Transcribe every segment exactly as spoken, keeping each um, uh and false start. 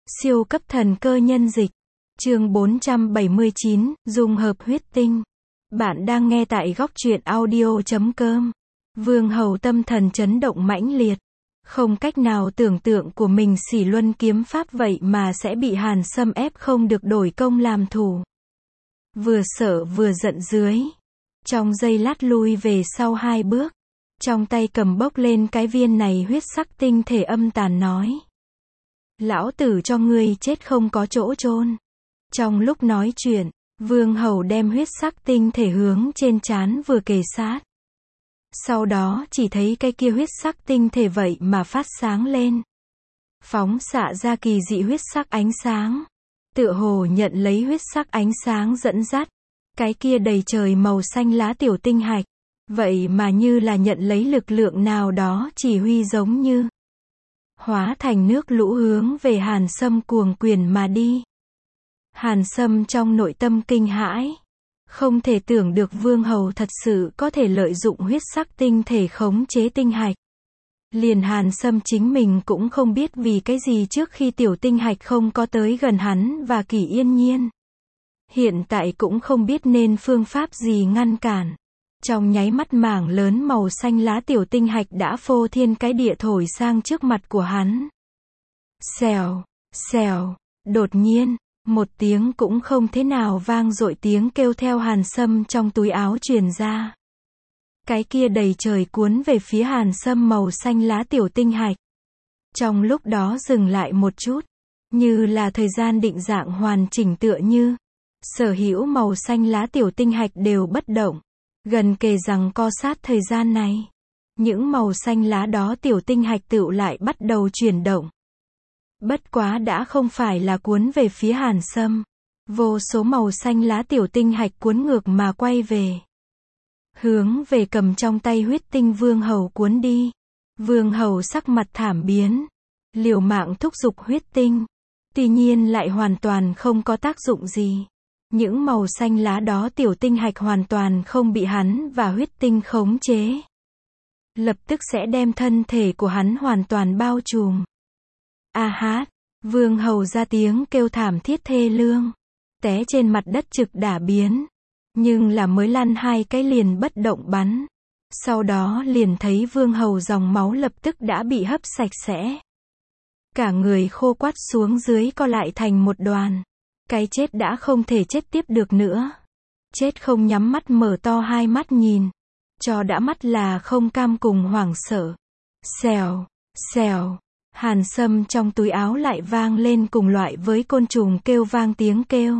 Siêu cấp thần cơ nhân dịch. Chương bốn trăm bảy mươi chín, dung hợp huyết tinh. Bạn đang nghe tại góc truyện audio chấm com. Vương Hầu tâm thần chấn động mãnh liệt. Không cách nào tưởng tượng của mình Xỉ Luân kiếm pháp vậy mà sẽ bị Hàn Sâm ép không được đổi công làm thủ. Vừa sợ vừa giận dưới. Trong giây lát lui về sau hai bước. Trong tay cầm bốc lên cái viên này huyết sắc tinh thể âm tàn nói. Lão tử cho ngươi chết không có chỗ chôn. Trong lúc nói chuyện, Vương Hầu đem huyết sắc tinh thể hướng trên trán vừa kề sát. Sau đó chỉ thấy cái kia huyết sắc tinh thể vậy mà phát sáng lên. Phóng xạ ra kỳ dị huyết sắc ánh sáng. Tựa hồ nhận lấy huyết sắc ánh sáng dẫn dắt. Cái kia đầy trời màu xanh lá tiểu tinh hạch. Vậy mà như là nhận lấy lực lượng nào đó chỉ huy giống như. Hóa thành nước lũ hướng về Hàn Sâm cuồng quyền mà đi. Hàn Sâm trong nội tâm kinh hãi. Không thể tưởng được Vương Hầu thật sự có thể lợi dụng huyết sắc tinh thể khống chế tinh hạch. Liền Hàn Sâm chính mình cũng không biết vì cái gì trước khi tiểu tinh hạch không có tới gần hắn và Kỷ Yên Nhiên. Hiện tại cũng không biết nên phương pháp gì ngăn cản. Trong nháy mắt mảng lớn màu xanh lá tiểu tinh hạch đã phô thiên cái địa thổi sang trước mặt của hắn. Xèo, xèo, đột nhiên, một tiếng cũng không thế nào vang dội tiếng kêu theo Hàn Sâm trong túi áo truyền ra. Cái kia đầy trời cuốn về phía Hàn Sâm màu xanh lá tiểu tinh hạch. Trong lúc đó dừng lại một chút, như là thời gian định dạng hoàn chỉnh tựa như. Sở hữu màu xanh lá tiểu tinh hạch đều bất động. Gần kề rằng co sát thời gian này. Những màu xanh lá đó tiểu tinh hạch tựu lại bắt đầu chuyển động. Bất quá đã không phải là cuốn về phía Hàn Sâm. Vô số màu xanh lá tiểu tinh hạch cuốn ngược mà quay về. Hướng về cầm trong tay huyết tinh Vương Hầu cuốn đi. Vương Hầu sắc mặt thảm biến. Liều mạng thúc giục huyết tinh. Tuy nhiên lại hoàn toàn không có tác dụng gì. Những màu xanh lá đó tiểu tinh hạch hoàn toàn không bị hắn và huyết tinh khống chế. Lập tức sẽ đem thân thể của hắn hoàn toàn bao trùm. A hát, Vương Hầu ra tiếng kêu thảm thiết thê lương. Té trên mặt đất trực đả biến. Nhưng là mới lăn hai cái liền bất động bắn. Sau đó liền thấy Vương Hầu dòng máu lập tức đã bị hấp sạch sẽ. Cả người khô quắt xuống dưới co lại thành một đoàn. Cái chết đã không thể chết tiếp được nữa. Chết không nhắm mắt mở to hai mắt nhìn. Cho đã mắt là không cam cùng hoảng sợ. Xèo, xèo. Hàn Sâm trong túi áo lại vang lên cùng loại với côn trùng kêu vang tiếng kêu.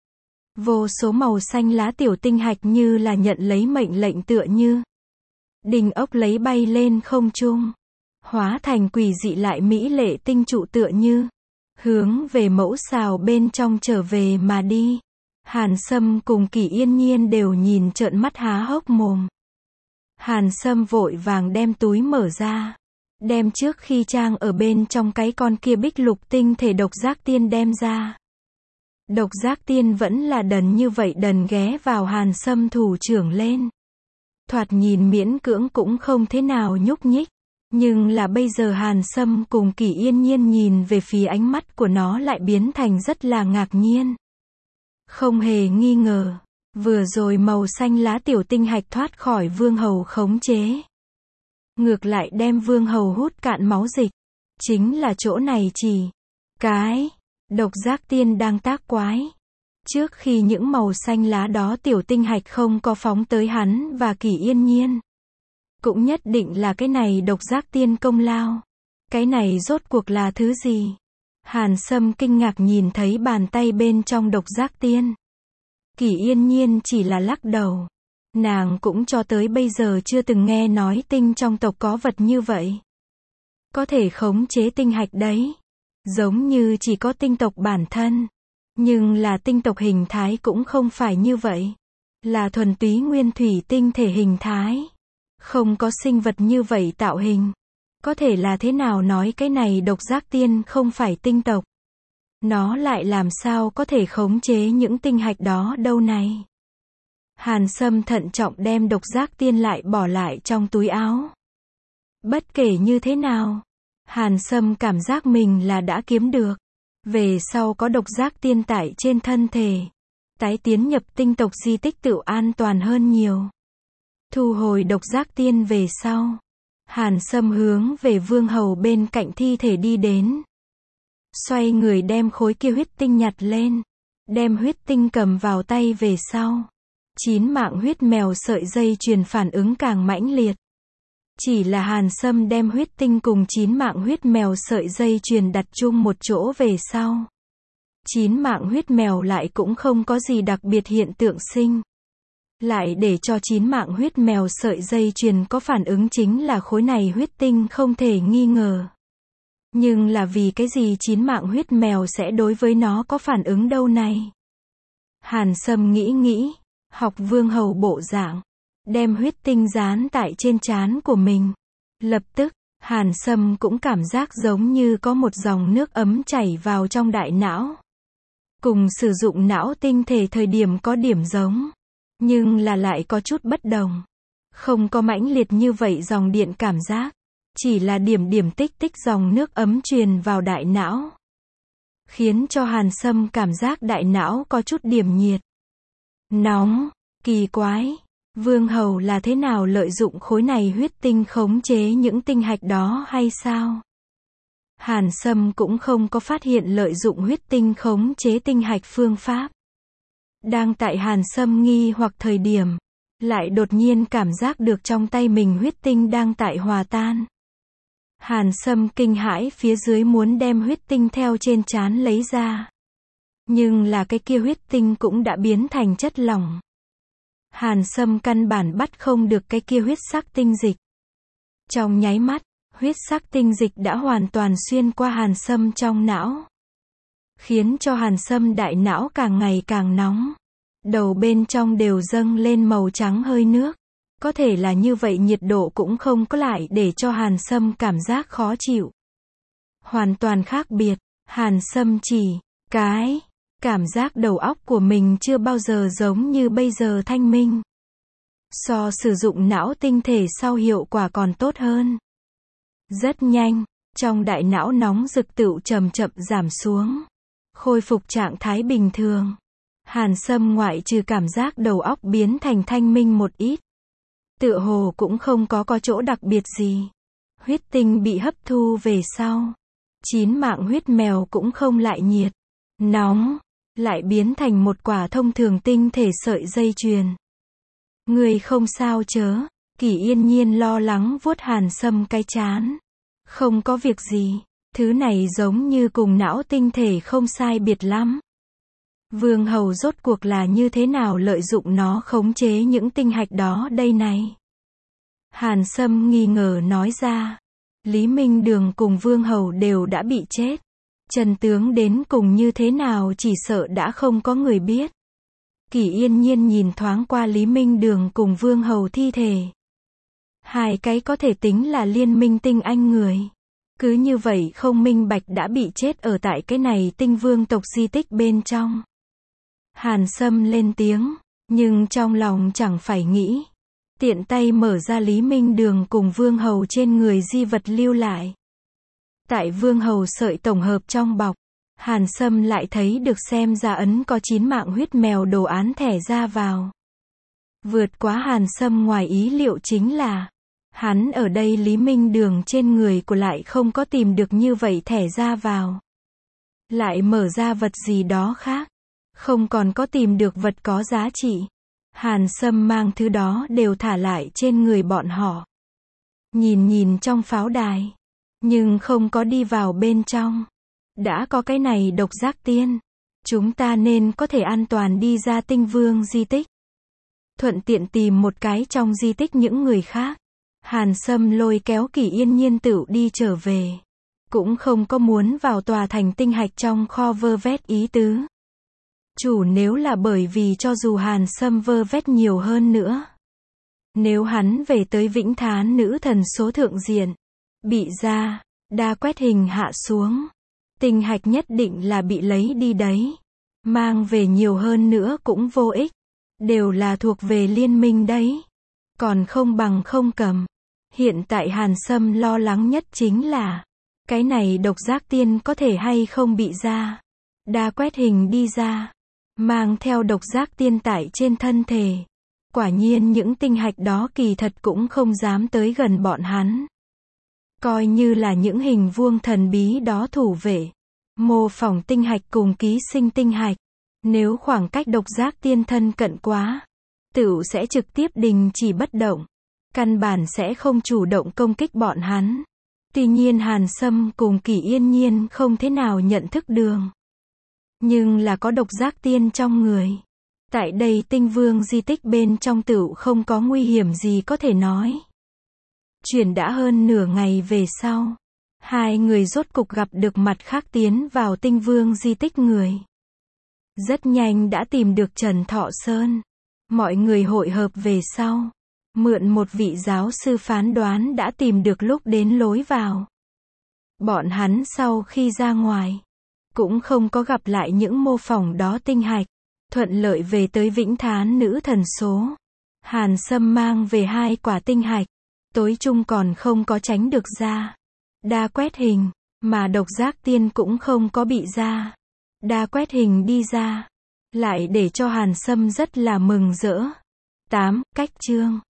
Vô số màu xanh lá tiểu tinh hạch như là nhận lấy mệnh lệnh tựa như. Đình ốc lấy bay lên không trung. Hóa thành quỷ dị lại mỹ lệ tinh trụ tựa như. Hướng về mẫu xào bên trong trở về mà đi. Hàn Sâm cùng Kỷ Yên Nhiên đều nhìn trợn mắt há hốc mồm. Hàn Sâm vội vàng đem túi mở ra. Đem trước khi trang ở bên trong cái con kia bích lục tinh thể độc giác tiên đem ra. Độc giác tiên vẫn là đần như vậy đần ghé vào Hàn Sâm thủ trưởng lên. Thoạt nhìn miễn cưỡng cũng không thế nào nhúc nhích. Nhưng là bây giờ Hàn Sâm cùng Kỷ Yên Nhiên nhìn về phía ánh mắt của nó lại biến thành rất là ngạc nhiên. Không hề nghi ngờ. Vừa rồi màu xanh lá tiểu tinh hạch thoát khỏi Vương Hầu khống chế. Ngược lại đem Vương Hầu hút cạn máu dịch. Chính là chỗ này chỉ. Cái. Độc giác tiên đang tác quái. Trước khi những màu xanh lá đó tiểu tinh hạch không có phóng tới hắn và Kỷ Yên Nhiên. Cũng nhất định là cái này độc giác tiên công lao. Cái này rốt cuộc là thứ gì? Hàn Sâm kinh ngạc nhìn thấy bàn tay bên trong độc giác tiên. Kỷ Yên Nhiên chỉ là lắc đầu. Nàng cũng cho tới bây giờ chưa từng nghe nói tinh trong tộc có vật như vậy. Có thể khống chế tinh hạch đấy. Giống như chỉ có tinh tộc bản thân. Nhưng là tinh tộc hình thái cũng không phải như vậy. Là thuần túy nguyên thủy tinh thể hình thái. Không có sinh vật như vậy tạo hình. Có thể là thế nào nói cái này độc giác tiên không phải tinh tộc. Nó lại làm sao có thể khống chế những tinh hạch đó đâu này. Hàn Sâm thận trọng đem độc giác tiên lại bỏ lại trong túi áo. Bất kể như thế nào, Hàn Sâm cảm giác mình là đã kiếm được. Về sau có độc giác tiên tại trên thân thể. Tái tiến nhập tinh tộc di tích tự an toàn hơn nhiều. Thu hồi độc giác tiên về sau. Hàn Sâm hướng về vương hầu bên cạnh thi thể đi đến. Xoay người đem khối kia huyết tinh nhặt lên. Đem huyết tinh cầm vào tay về sau. Chín mạng huyết mèo sợi dây chuyền phản ứng càng mãnh liệt. Chỉ là Hàn Sâm đem huyết tinh cùng chín mạng huyết mèo sợi dây chuyền đặt chung một chỗ về sau. Chín mạng huyết mèo lại cũng không có gì đặc biệt hiện tượng sinh. Lại để cho chín mạng huyết mèo sợi dây chuyền có phản ứng chính là khối này huyết tinh không thể nghi ngờ. Nhưng là vì cái gì chín mạng huyết mèo sẽ đối với nó có phản ứng đâu này? Hàn Sâm nghĩ nghĩ, học vương hầu bộ dạng, đem huyết tinh dán tại trên trán của mình. Lập tức, Hàn Sâm cũng cảm giác giống như có một dòng nước ấm chảy vào trong đại não. Cùng sử dụng não tinh thể thời điểm có điểm giống, nhưng là lại có chút bất đồng. Không có mãnh liệt như vậy dòng điện cảm giác, chỉ là điểm điểm tích tích dòng nước ấm truyền vào đại não. Khiến cho Hàn Sâm cảm giác đại não có chút điểm nhiệt. Nóng, kỳ quái, vương hầu là thế nào lợi dụng khối này huyết tinh khống chế những tinh hạch đó hay sao? Hàn Sâm cũng không có phát hiện lợi dụng huyết tinh khống chế tinh hạch phương pháp. Đang tại Hàn Sâm nghi hoặc thời điểm, lại đột nhiên cảm giác được trong tay mình huyết tinh đang tại hòa tan. Hàn Sâm kinh hãi phía dưới muốn đem huyết tinh theo trên trán lấy ra. Nhưng là cái kia huyết tinh cũng đã biến thành chất lỏng. Hàn Sâm căn bản bắt không được cái kia huyết sắc tinh dịch. Trong nháy mắt, huyết sắc tinh dịch đã hoàn toàn xuyên qua Hàn Sâm trong não. Khiến cho Hàn Sâm đại não càng ngày càng nóng. Đầu bên trong đều dâng lên màu trắng hơi nước. Có thể là như vậy nhiệt độ cũng không có lại để cho Hàn Sâm cảm giác khó chịu. Hoàn toàn khác biệt, Hàn Sâm chỉ, cái, cảm giác đầu óc của mình chưa bao giờ giống như bây giờ thanh minh. So sử dụng não tinh thể sau hiệu quả còn tốt hơn. Rất nhanh, trong đại não nóng rực tựu chậm chậm giảm xuống. Khôi phục trạng thái bình thường. Hàn Sâm ngoại trừ cảm giác đầu óc biến thành thanh minh một ít. Tựa hồ cũng không có có chỗ đặc biệt gì. Huyết tinh bị hấp thu về sau. Chín mạng huyết mèo cũng không lại nhiệt, nóng, lại biến thành một quả thông thường tinh thể sợi dây chuyền. Người không sao chớ, Kỷ Yên Nhiên lo lắng vuốt Hàn Sâm cái trán. Không có việc gì, thứ này giống như cùng não tinh thể không sai biệt lắm. Vương hầu rốt cuộc là như thế nào lợi dụng nó khống chế những tinh hạch đó đây này? Hàn Sâm nghi ngờ nói ra. Lý Minh Đường cùng Vương hầu đều đã bị chết. Chân tướng đến cùng như thế nào chỉ sợ đã không có người biết. Kỷ Yên Nhiên nhìn thoáng qua Lý Minh Đường cùng Vương hầu thi thể. Hai cái có thể tính là liên minh tinh anh người. Cứ như vậy không minh bạch đã bị chết ở tại cái này tinh vương tộc di tích bên trong. Hàn Sâm lên tiếng, nhưng trong lòng chẳng phải nghĩ. Tiện tay mở ra Lý Minh Đường cùng Vương hầu trên người di vật lưu lại. Tại Vương hầu sợi tổng hợp trong bọc, Hàn Sâm lại thấy được xem ra ấn có chín mạng huyết mèo đồ án thẻ ra vào. Vượt quá Hàn Sâm ngoài ý liệu chính là, hắn ở đây Lý Minh Đường trên người của lại không có tìm được như vậy thẻ ra vào. Lại mở ra vật gì đó khác, không còn có tìm được vật có giá trị. Hàn Sâm mang thứ đó đều thả lại trên người bọn họ. Nhìn nhìn trong pháo đài, nhưng không có đi vào bên trong. Đã có cái này độc giác tiên, chúng ta nên có thể an toàn đi ra tinh vương di tích. Thuận tiện tìm một cái trong di tích những người khác. Hàn Sâm lôi kéo Kỷ Yên Nhiên tựu đi trở về. Cũng không có muốn vào tòa thành tinh hạch trong kho vơ vét ý tứ. Chủ nếu là bởi vì cho dù Hàn Sâm vơ vét nhiều hơn nữa. Nếu hắn về tới Vĩnh Thán nữ thần số thượng diện, bị ra, đa quét hình hạ xuống. Tinh hạch nhất định là bị lấy đi đấy. Mang về nhiều hơn nữa cũng vô ích. Đều là thuộc về liên minh đấy. Còn không bằng không cầm. Hiện tại Hàn Sâm lo lắng nhất chính là Cái này độc giác tiên có thể hay không bị ra. Đa quét hình đi ra. Mang theo độc giác tiên tại trên thân thể. Quả nhiên những tinh hạch đó kỳ thật cũng không dám tới gần bọn hắn. Coi như là những hình vuông thần bí đó thủ vệ. Mô phỏng tinh hạch cùng ký sinh tinh hạch. Nếu khoảng cách độc giác tiên thân cận quá, tựu sẽ trực tiếp đình chỉ bất động. Căn bản sẽ không chủ động công kích bọn hắn. Tuy nhiên Hàn Sâm cùng Kỷ Yên Nhiên không thế nào nhận thức đường. Nhưng là có độc giác tiên trong người. Tại đây tinh vương di tích bên trong tựu không có nguy hiểm gì có thể nói. Chuyển đã hơn nửa ngày về sau. Hai người rốt cục gặp được mặt khác tiến vào tinh vương di tích người. Rất nhanh đã tìm được Trần Thọ Sơn. Mọi người hội hợp về sau. Mượn một vị giáo sư phán đoán đã tìm được lúc đến lối vào. Bọn hắn sau khi ra ngoài, cũng không có gặp lại những mô phỏng đó tinh hạch. Thuận lợi về tới Vĩnh Thán Nữ Thần Số. Hàn Sâm mang về hai quả tinh hạch. Tối chung còn không có tránh được ra. Đa quét hình, mà độc giác tiên cũng không có bị ra. Đa quét hình đi ra. Lại để cho Hàn Sâm rất là mừng rỡ. tám. Cách chương